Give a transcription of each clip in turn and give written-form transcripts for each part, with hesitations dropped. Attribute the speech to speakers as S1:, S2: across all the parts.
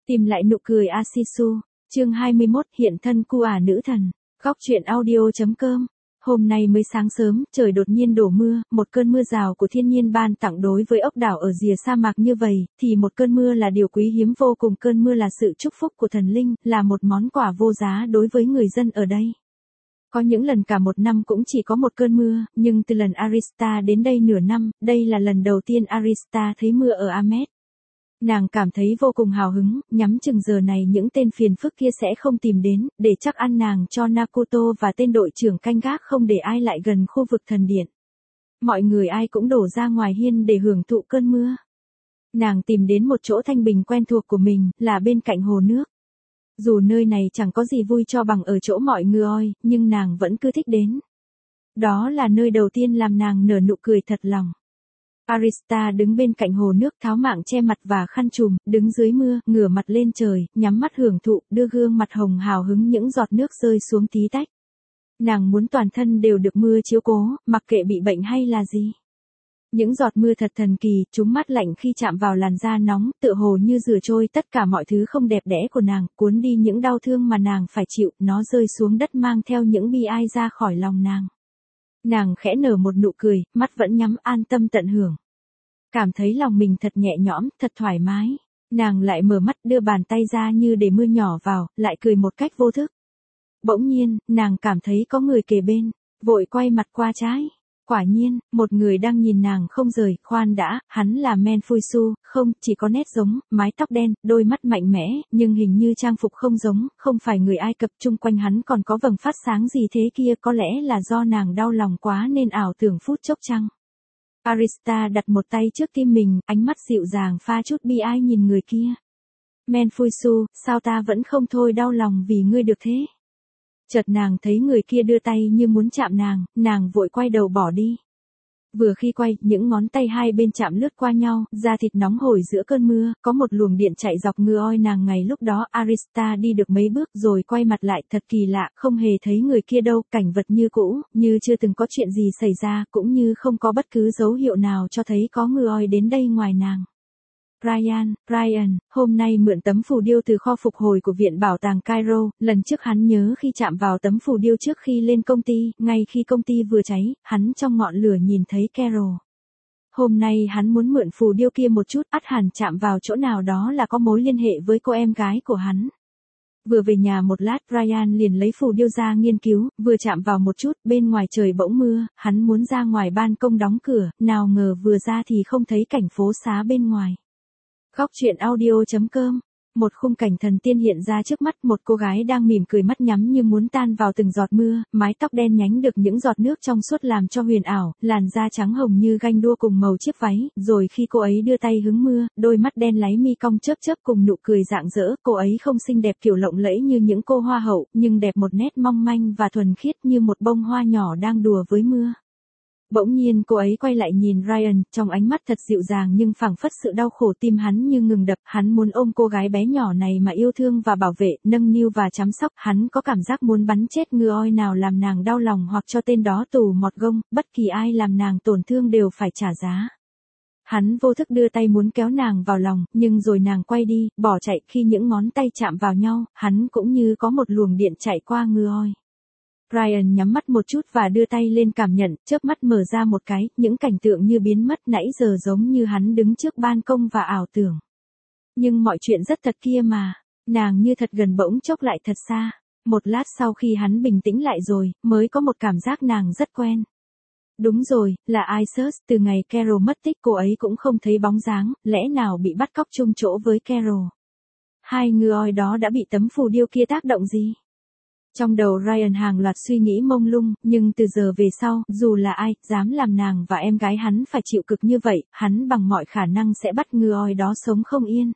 S1: Tìm lại nụ cười Asisu, chương 21 hiện thân cu nữ thần, góc truyện audio.com. Hôm nay mới sáng sớm, trời đột nhiên đổ mưa, một cơn mưa rào của thiên nhiên ban tặng đối với ốc đảo ở rìa sa mạc như vậy, thì một cơn mưa là điều quý hiếm vô cùng, cơn mưa là sự chúc phúc của thần linh, là một món quà vô giá đối với người dân ở đây. Có những lần cả một năm cũng chỉ có một cơn mưa, nhưng từ lần Arista đến đây nửa năm, đây là lần đầu tiên Arista thấy mưa ở Amed. Nàng cảm thấy vô cùng hào hứng, nhắm chừng giờ này những tên phiền phức kia sẽ không tìm đến, để chắc ăn nàng cho Nakoto và tên đội trưởng canh gác không để ai lại gần khu vực thần điện. Mọi người ai cũng đổ ra ngoài hiên để hưởng thụ cơn mưa. Nàng tìm đến một chỗ thanh bình quen thuộc của mình, là bên cạnh hồ nước. Dù nơi này chẳng có gì vui cho bằng ở chỗ mọi người, nhưng nàng vẫn cứ thích đến. Đó là nơi đầu tiên làm nàng nở nụ cười thật lòng. Arista đứng bên cạnh hồ nước tháo mạng che mặt và khăn trùm, đứng dưới mưa, ngửa mặt lên trời, nhắm mắt hưởng thụ, đưa gương mặt hồng hào hứng những giọt nước rơi xuống tí tách. Nàng muốn toàn thân đều được mưa chiếu cố, mặc kệ bị bệnh hay là gì. Những giọt mưa thật thần kỳ, chúng mát lạnh khi chạm vào làn da nóng, tựa hồ như rửa trôi tất cả mọi thứ không đẹp đẽ của nàng, cuốn đi những đau thương mà nàng phải chịu, nó rơi xuống đất mang theo những bi ai ra khỏi lòng nàng. Nàng khẽ nở một nụ cười, mắt vẫn nhắm an tâm tận hưởng. Cảm thấy lòng mình thật nhẹ nhõm, thật thoải mái. Nàng lại mở mắt đưa bàn tay ra như để mưa nhỏ vào, lại cười một cách vô thức. Bỗng nhiên, nàng cảm thấy có người kề bên, vội quay mặt qua trái. Quả nhiên, một người đang nhìn nàng không rời, khoan đã, hắn là Menfuisu, không, chỉ có nét giống, mái tóc đen, đôi mắt mạnh mẽ, nhưng hình như trang phục không giống, không phải người Ai Cập, chung quanh hắn còn có vầng phát sáng gì thế kia, có lẽ là do nàng đau lòng quá nên ảo tưởng phút chốc chăng. Arista đặt một tay trước tim mình, ánh mắt dịu dàng pha chút bi ai nhìn người kia. Menfuisu, sao ta vẫn không thôi đau lòng vì ngươi được thế? Chợt nàng thấy người kia đưa tay như muốn chạm nàng vội quay đầu bỏ đi. Vừa khi quay, những ngón tay hai bên chạm lướt qua nhau, da thịt nóng hổi giữa cơn mưa, có một luồng điện chạy dọc ngư nàng ngày lúc đó. Arista đi được mấy bước rồi quay mặt lại, thật kỳ lạ, không hề thấy người kia đâu, cảnh vật như cũ, như chưa từng có chuyện gì xảy ra, cũng như không có bất cứ dấu hiệu nào cho thấy có ngư đến đây ngoài nàng. Brian, hôm nay mượn tấm phù điêu từ kho phục hồi của Viện Bảo tàng Cairo, lần trước hắn nhớ khi chạm vào tấm phù điêu trước khi lên công ty, ngay khi công ty vừa cháy, hắn trong ngọn lửa nhìn thấy Carol. Hôm nay hắn muốn mượn phù điêu kia một chút, ắt hẳn chạm vào chỗ nào đó là có mối liên hệ với cô em gái của hắn. Vừa về nhà một lát, Brian liền lấy phù điêu ra nghiên cứu, vừa chạm vào một chút, bên ngoài trời bỗng mưa, hắn muốn ra ngoài ban công đóng cửa, nào ngờ vừa ra thì không thấy cảnh phố xá bên ngoài. Góc truyện audio.com. Một khung cảnh thần tiên hiện ra trước mắt, một cô gái đang mỉm cười mắt nhắm như muốn tan vào từng giọt mưa, mái tóc đen nhánh được những giọt nước trong suốt làm cho huyền ảo, làn da trắng hồng như ganh đua cùng màu chiếc váy, rồi khi cô ấy đưa tay hứng mưa, đôi mắt đen láy mi cong chớp chớp cùng nụ cười rạng rỡ, cô ấy không xinh đẹp kiểu lộng lẫy như những cô hoa hậu, nhưng đẹp một nét mong manh và thuần khiết như một bông hoa nhỏ đang đùa với mưa. Bỗng nhiên cô ấy quay lại nhìn Ryan, trong ánh mắt thật dịu dàng nhưng phảng phất sự đau khổ, tim hắn như ngừng đập, hắn muốn ôm cô gái bé nhỏ này mà yêu thương và bảo vệ, nâng niu và chăm sóc, hắn có cảm giác muốn bắn chết người nào làm nàng đau lòng hoặc cho tên đó tù mọt gông, bất kỳ ai làm nàng tổn thương đều phải trả giá. Hắn vô thức đưa tay muốn kéo nàng vào lòng, nhưng rồi nàng quay đi, bỏ chạy, khi những ngón tay chạm vào nhau, hắn cũng như có một luồng điện chạy qua người. Brian nhắm mắt một chút và đưa tay lên cảm nhận, chớp mắt mở ra một cái, những cảnh tượng như biến mất nãy giờ giống như hắn đứng trước ban công và ảo tưởng. Nhưng mọi chuyện rất thật kia mà, nàng như thật gần bỗng chốc lại thật xa. Một lát sau khi hắn bình tĩnh lại rồi, mới có một cảm giác nàng rất quen. Đúng rồi, là Isis, từ ngày Carol mất tích cô ấy cũng không thấy bóng dáng, lẽ nào bị bắt cóc chung chỗ với Carol. Hai người đó đã bị tấm phù điêu kia tác động gì? Trong đầu Ryan hàng loạt suy nghĩ mông lung, nhưng từ giờ về sau, dù là ai, dám làm nàng và em gái hắn phải chịu cực như vậy, hắn bằng mọi khả năng sẽ bắt người đó sống không yên.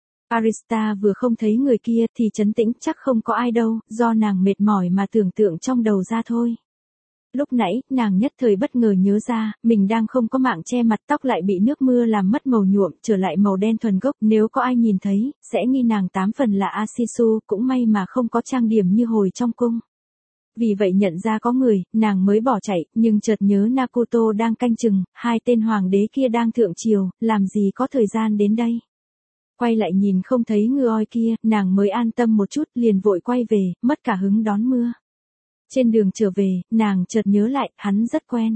S1: Arista vừa không thấy người kia thì trấn tĩnh, chắc không có ai đâu, do nàng mệt mỏi mà tưởng tượng trong đầu ra thôi. Lúc nãy, nàng nhất thời bất ngờ nhớ ra, mình đang không có mạng che mặt, tóc lại bị nước mưa làm mất màu nhuộm, trở lại màu đen thuần gốc, nếu có ai nhìn thấy, sẽ nghi nàng 8 phần là Asisu, cũng may mà không có trang điểm như hồi trong cung. Vì vậy nhận ra có người, nàng mới bỏ chạy, nhưng chợt nhớ Nakoto đang canh chừng, hai tên hoàng đế kia đang thượng triều, làm gì có thời gian đến đây. Quay lại nhìn không thấy ngư oi kia, nàng mới an tâm một chút, liền vội quay về, mất cả hứng đón mưa. Trên đường trở về, nàng chợt nhớ lại, hắn rất quen.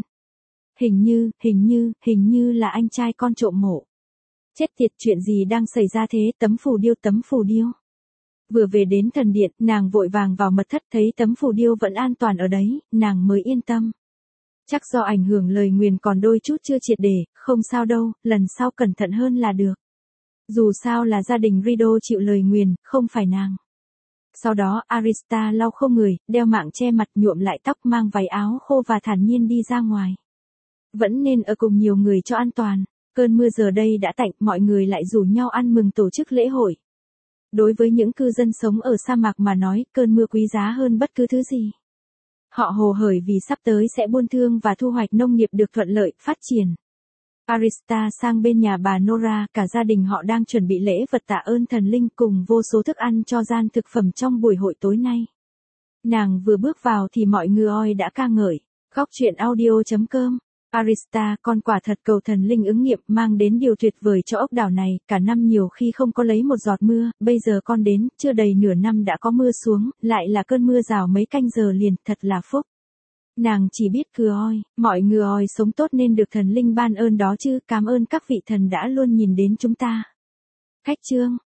S1: Hình như là anh trai con trộm mộ. Chết tiệt, chuyện gì đang xảy ra thế, tấm phù điêu. Vừa về đến thần điện, nàng vội vàng vào mật thất, thấy tấm phù điêu vẫn an toàn ở đấy, nàng mới yên tâm. Chắc do ảnh hưởng lời nguyền còn đôi chút chưa triệt để, không sao đâu, lần sau cẩn thận hơn là được. Dù sao là gia đình Rido chịu lời nguyền, không phải nàng. Sau đó Arista lau khô người, đeo mạng che mặt, nhuộm lại tóc, mang váy áo khô và thản nhiên đi ra ngoài. Vẫn nên ở cùng nhiều người cho an toàn. Cơn mưa giờ đây đã tạnh, mọi người lại rủ nhau ăn mừng tổ chức lễ hội. Đối với những cư dân sống ở sa mạc mà nói, cơn mưa quý giá hơn bất cứ thứ gì. Họ hồ hởi vì sắp tới sẽ buôn thương và thu hoạch nông nghiệp được thuận lợi, phát triển. Arista sang bên nhà bà Nora, cả gia đình họ đang chuẩn bị lễ vật tạ ơn thần linh cùng vô số thức ăn cho gian thực phẩm trong buổi hội tối nay. Nàng vừa bước vào thì mọi người oi đã ca ngợi. Góc truyện audio.com. Arista, con quả thật cầu thần linh ứng nghiệm, mang đến điều tuyệt vời cho ốc đảo này, cả năm nhiều khi không có lấy một giọt mưa, bây giờ con đến, chưa đầy nửa năm đã có mưa xuống, lại là cơn mưa rào mấy canh giờ liền, thật là phúc. Nàng chỉ biết cười oi, mọi người oi sống tốt nên được thần linh ban ơn đó chứ, cảm ơn các vị thần đã luôn nhìn đến chúng ta. Khách chương.